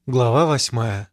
Глава 8.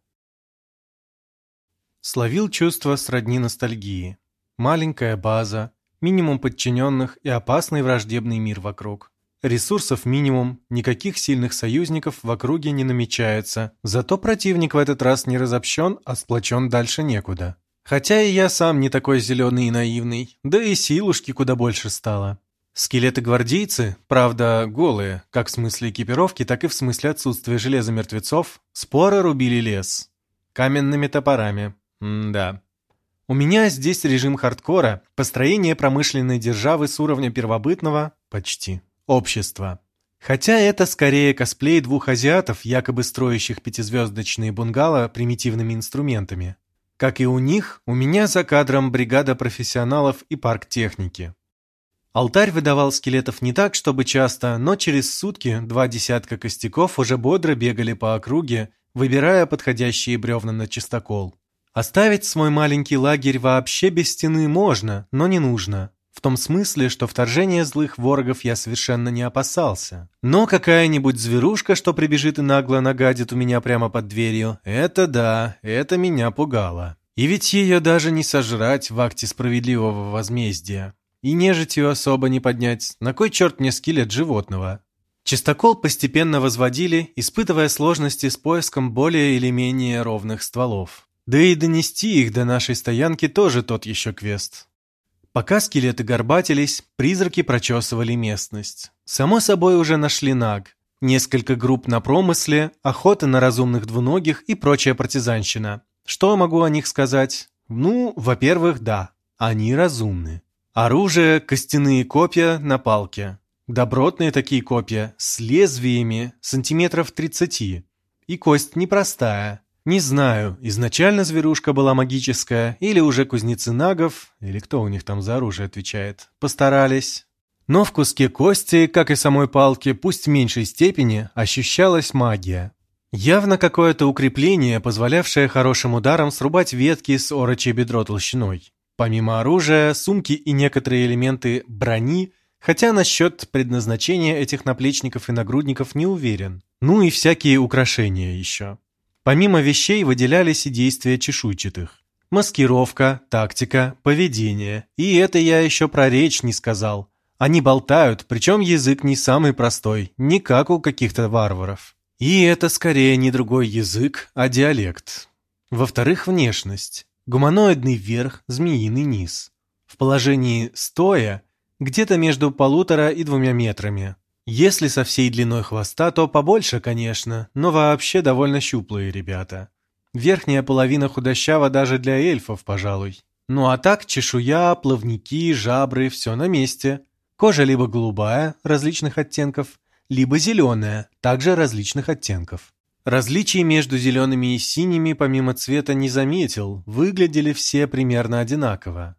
Словил чувство сродни ностальгии. Маленькая база, минимум подчиненных и опасный враждебный мир вокруг. Ресурсов минимум, никаких сильных союзников в округе не намечается, зато противник в этот раз не разобщен, а сплочен дальше некуда. Хотя и я сам не такой зеленый и наивный, да и силушки куда больше стало. Скелеты-гвардейцы, правда, голые, как в смысле экипировки, так и в смысле отсутствия железа мертвецов, споро рубили лес. Каменными топорами. Да. У меня здесь режим хардкора, построение промышленной державы с уровня первобытного, почти, общества. Хотя это скорее косплей двух азиатов, якобы строящих пятизвездочные бунгало примитивными инструментами. Как и у них, у меня за кадром бригада профессионалов и парк техники. Алтарь выдавал скелетов не так, чтобы часто, но через сутки 2 десятка костяков уже бодро бегали по округе, выбирая подходящие бревна на чистокол. Оставить свой маленький лагерь вообще без стены можно, но не нужно. В том смысле, что вторжения злых ворогов я совершенно не опасался. Но какая-нибудь зверушка, что прибежит и нагло нагадит у меня прямо под дверью, это да, это меня пугало. И ведь ее даже не сожрать в акте справедливого возмездия. И нежитью особо не поднять, на кой черт мне скелет животного? Чистокол постепенно возводили, испытывая сложности с поиском более или менее ровных стволов. Да и донести их до нашей стоянки тоже тот еще квест. Пока скелеты горбатились, призраки прочесывали местность. Само собой уже нашли наг. Несколько групп на промысле, охота на разумных двуногих и прочая партизанщина. Что могу о них сказать? Ну, во-первых, да, они разумны. Оружие, костяные копья на палке. Добротные такие копья, с лезвиями сантиметров 30. И кость непростая. Не знаю, изначально зверушка была магическая, или уже кузнецы нагов, или кто у них там за оружие отвечает, постарались. Но в куске кости, как и самой палке, пусть в меньшей степени, ощущалась магия. Явно какое-то укрепление, позволявшее хорошим ударом срубать ветки с орочье бедро толщиной. Помимо оружия, сумки и некоторые элементы брони, хотя насчет предназначения этих наплечников и нагрудников не уверен. Ну и всякие украшения еще. Помимо вещей выделялись и действия чешуйчатых. Маскировка, тактика, поведение. И это я еще про речь не сказал. Они болтают, причем язык не самый простой, не как у каких-то варваров. И это скорее не другой язык, а диалект. Во-вторых, внешность. Гуманоидный верх, змеиный низ. В положении стоя где-то между 1,5 и 2 метрами. Если со всей длиной хвоста, то побольше, конечно, но вообще довольно щуплые ребята. Верхняя половина худощава даже для эльфов, пожалуй. Ну а так чешуя, плавники, жабры, все на месте. Кожа либо голубая, различных оттенков, либо зеленая, также различных оттенков. Различий между зелеными и синими помимо цвета не заметил, выглядели все примерно одинаково.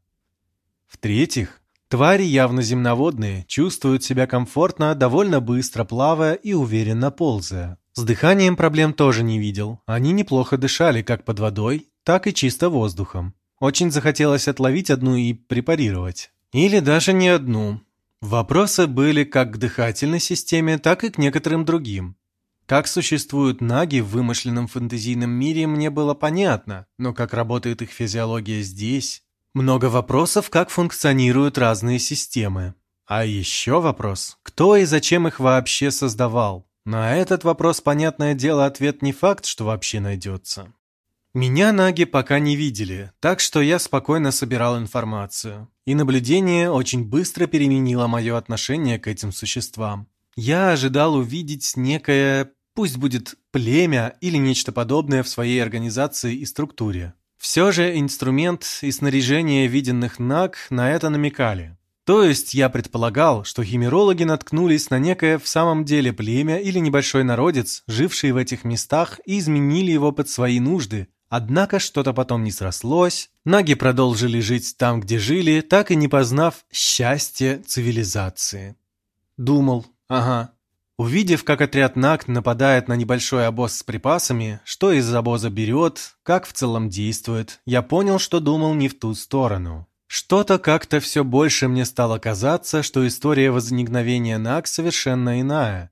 В-третьих, твари явно земноводные, чувствуют себя комфортно, довольно быстро плавая и уверенно ползая. С дыханием проблем тоже не видел, они неплохо дышали как под водой, так и чисто воздухом. Очень захотелось отловить одну и препарировать. Или даже не одну. Вопросы были как к дыхательной системе, так и к некоторым другим. Как существуют наги в вымышленном фэнтезийном мире, мне было понятно, но как работает их физиология здесь? Много вопросов, как функционируют разные системы. А еще вопрос, кто и зачем их вообще создавал? На этот вопрос, понятное дело, ответ не факт, что вообще найдется. Меня наги пока не видели, так что я спокойно собирал информацию. И наблюдение очень быстро переменило мое отношение к этим существам. Я ожидал увидеть некое, пусть будет племя или нечто подобное в своей организации и структуре. Все же инструмент и снаряжение виденных наг на это намекали. То есть я предполагал, что химерологи наткнулись на некое в самом деле племя или небольшой народец, живший в этих местах, и изменили его под свои нужды. Однако что-то потом не срослось, наги продолжили жить там, где жили, так и не познав счастье цивилизации. Думал, ага. Увидев, как отряд наг нападает на небольшой обоз с припасами, что из обоза берет, как в целом действует, я понял, что думал не в ту сторону. Что-то как-то все больше мне стало казаться, что история возникновения наг совершенно иная.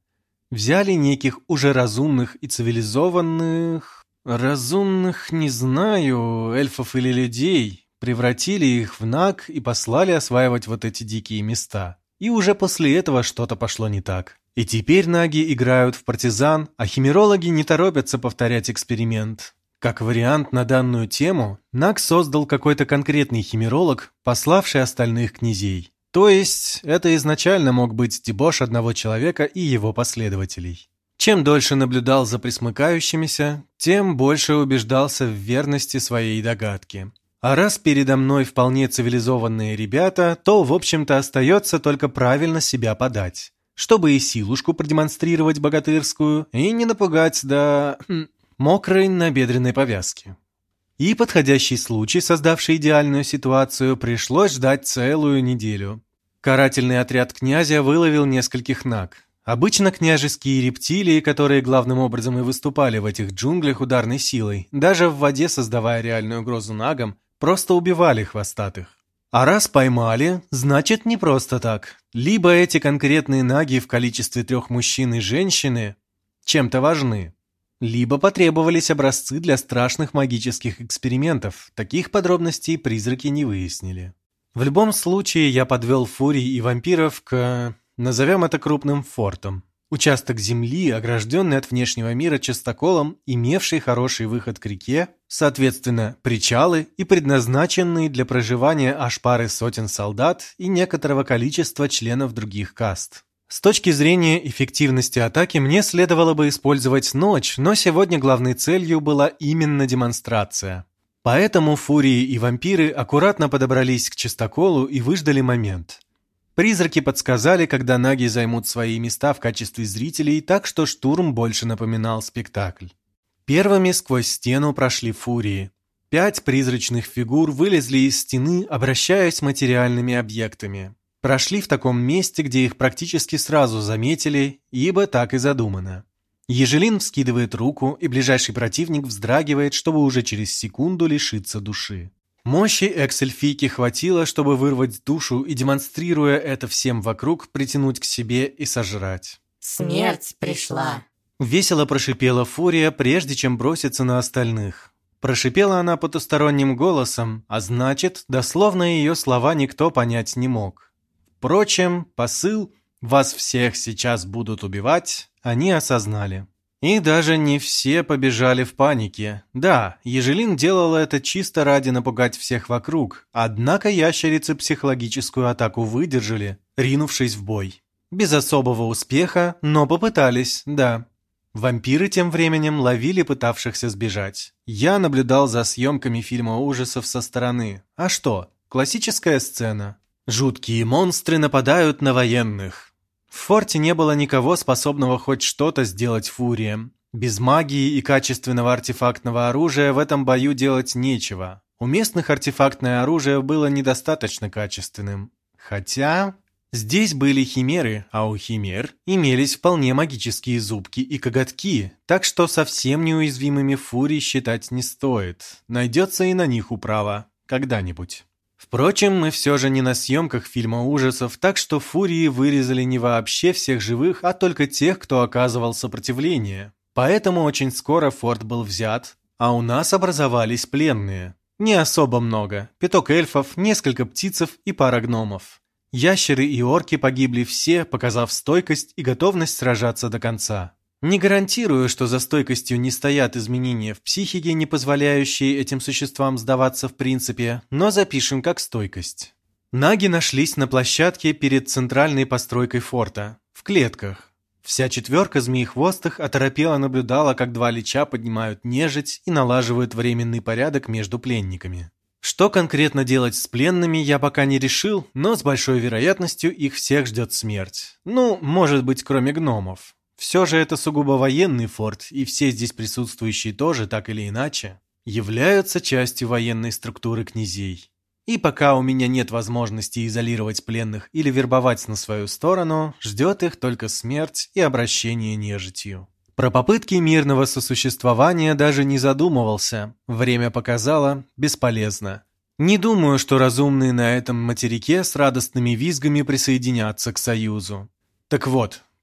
Взяли неких уже разумных и цивилизованных... Разумных, не знаю, эльфов или людей, превратили их в наг и послали осваивать вот эти дикие места. И уже после этого что-то пошло не так. И теперь наги играют в партизан, а химерологи не торопятся повторять эксперимент. Как вариант на данную тему, наг создал какой-то конкретный химеролог, пославший остальных князей. То есть, это изначально мог быть дебош одного человека и его последователей. Чем дольше наблюдал за пресмыкающимися, тем больше убеждался в верности своей догадки. А раз передо мной вполне цивилизованные ребята, то, в общем-то, остается только правильно себя подать, чтобы и силушку продемонстрировать богатырскую, и не напугать до мокрой набедренной повязки. И подходящий случай, создавший идеальную ситуацию, пришлось ждать целую неделю. Карательный отряд князя выловил нескольких наг. Обычно княжеские рептилии, которые главным образом и выступали в этих джунглях ударной силой, даже в воде создавая реальную угрозу нагам, просто убивали хвостатых. А раз поймали, значит не просто так. Либо эти конкретные наги в количестве 3 мужчин и женщины чем-то важны, либо потребовались образцы для страшных магических экспериментов. Таких подробностей призраки не выяснили. В любом случае я подвел фурий и вампиров к... назовем это крупным фортом. Участок земли, огражденный от внешнего мира частоколом, имевший хороший выход к реке, соответственно, причалы и предназначенный для проживания аж пары сотен солдат и некоторого количества членов других каст. С точки зрения эффективности атаки мне следовало бы использовать ночь, но сегодня главной целью была именно демонстрация. Поэтому фурии и вампиры аккуратно подобрались к частоколу и выждали момент. Призраки подсказали, когда наги займут свои места в качестве зрителей, так что штурм больше напоминал спектакль. Первыми сквозь стену прошли фурии. 5 призрачных фигур вылезли из стены, обращаясь с материальными объектами. Прошли в таком месте, где их практически сразу заметили, ибо так и задумано. Ежелин вскидывает руку, и ближайший противник вздрагивает, чтобы уже через секунду лишиться души. Мощи экс-эльфийки хватило, чтобы вырвать душу и, демонстрируя это всем вокруг, притянуть к себе и сожрать. «Смерть пришла!» Весело прошипела Фурия, прежде чем броситься на остальных. Прошипела она потусторонним голосом, а значит, дословно ее слова никто понять не мог. Впрочем, посыл «вас всех сейчас будут убивать» они осознали. И даже не все побежали в панике. Да, Ежелин делала это чисто ради напугать всех вокруг, однако ящерицы психологическую атаку выдержали, ринувшись в бой. Без особого успеха, но попытались, да. Вампиры тем временем ловили пытавшихся сбежать. Я наблюдал за съемками фильма ужасов со стороны. А что? Классическая сцена. Жуткие монстры нападают на военных. В форте не было никого, способного хоть что-то сделать фуриям. Без магии и качественного артефактного оружия в этом бою делать нечего. У местных артефактное оружие было недостаточно качественным. Хотя... здесь были химеры, а у химер имелись вполне магические зубки и коготки, так что совсем неуязвимыми фурий считать не стоит. Найдется и на них управа. Когда-нибудь. Впрочем, мы все же не на съемках фильма ужасов, так что фурии вырезали не вообще всех живых, а только тех, кто оказывал сопротивление. Поэтому очень скоро форт был взят, а у нас образовались пленные. Не особо много. 5 эльфов, несколько птицев и пара гномов. Ящеры и орки погибли все, показав стойкость и готовность сражаться до конца. Не гарантирую, что за стойкостью не стоят изменения в психике, не позволяющие этим существам сдаваться в принципе, но запишем как стойкость. Наги нашлись на площадке перед центральной постройкой форта, в клетках. Вся 4 змеехвостых оторопело наблюдала, как 2 лича поднимают нежить и налаживают временный порядок между пленниками. Что конкретно делать с пленными, я пока не решил, но с большой вероятностью их всех ждет смерть. Ну, может быть, кроме гномов. Все же это сугубо военный форт, и все здесь присутствующие тоже, так или иначе, являются частью военной структуры князей. И пока у меня нет возможности изолировать пленных или вербовать на свою сторону, ждет их только смерть и обращение нежитью. Про попытки мирного сосуществования даже не задумывался. Время показало – бесполезно. Не думаю, что разумные на этом материке с радостными визгами присоединятся к союзу. Так вот,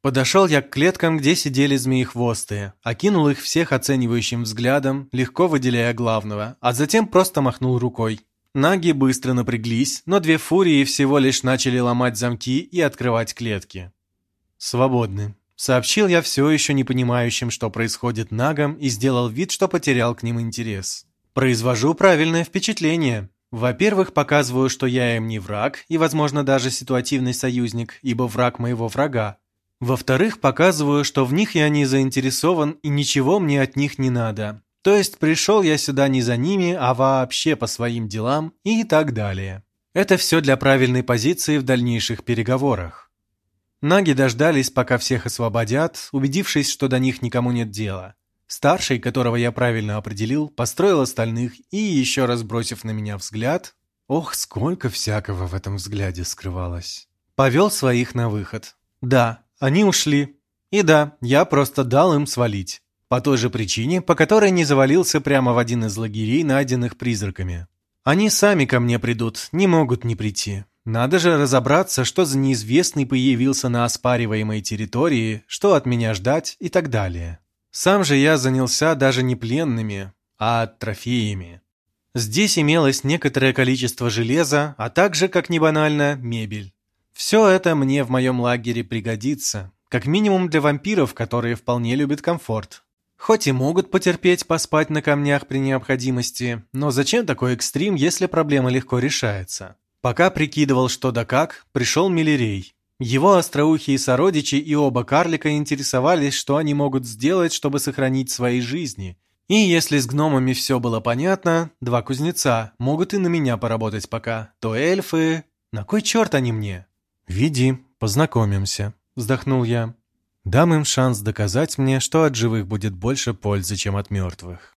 Подошел я к клеткам, где сидели змеехвостые, окинул их всех оценивающим взглядом, легко выделяя главного, а затем просто махнул рукой. Наги быстро напряглись, но две фурии всего лишь начали ломать замки и открывать клетки. «Свободны», — сообщил я все еще не понимающим, что происходит нагам, и сделал вид, что потерял к ним интерес. «Произвожу правильное впечатление. Во-первых, показываю, что я им не враг и, возможно, даже ситуативный союзник, ибо враг моего врага. Во-вторых, показываю, что в них я не заинтересован и ничего мне от них не надо. То есть пришел я сюда не за ними, а вообще по своим делам и так далее. Это все для правильной позиции в дальнейших переговорах». Наги дождались, пока всех освободят, убедившись, что до них никому нет дела. Старший, которого я правильно определил, построил остальных и, еще раз бросив на меня взгляд, ох, сколько всякого в этом взгляде скрывалось, повел своих на выход. Да, они ушли. И да, я просто дал им свалить. По той же причине, по которой не завалился прямо в один из лагерей, найденных призраками. Они сами ко мне придут, не могут не прийти. Надо же разобраться, что за неизвестный появился на оспариваемой территории, что от меня ждать и так далее. Сам же я занялся даже не пленными, а трофеями. Здесь имелось некоторое количество железа, а также, как ни банально, мебель. Все это мне в моем лагере пригодится, как минимум для вампиров, которые вполне любят комфорт. Хоть и могут потерпеть поспать на камнях при необходимости, но зачем такой экстрим, если проблема легко решается? Пока прикидывал что да как, пришел Миллерей. Его остроухие сородичи и оба карлика интересовались, что они могут сделать, чтобы сохранить свои жизни. И если с гномами все было понятно, два кузнеца могут и на меня поработать пока, то эльфы... На кой черт они мне? «Веди, познакомимся», — вздохнул я. «Дам им шанс доказать мне, что от живых будет больше пользы, чем от мертвых».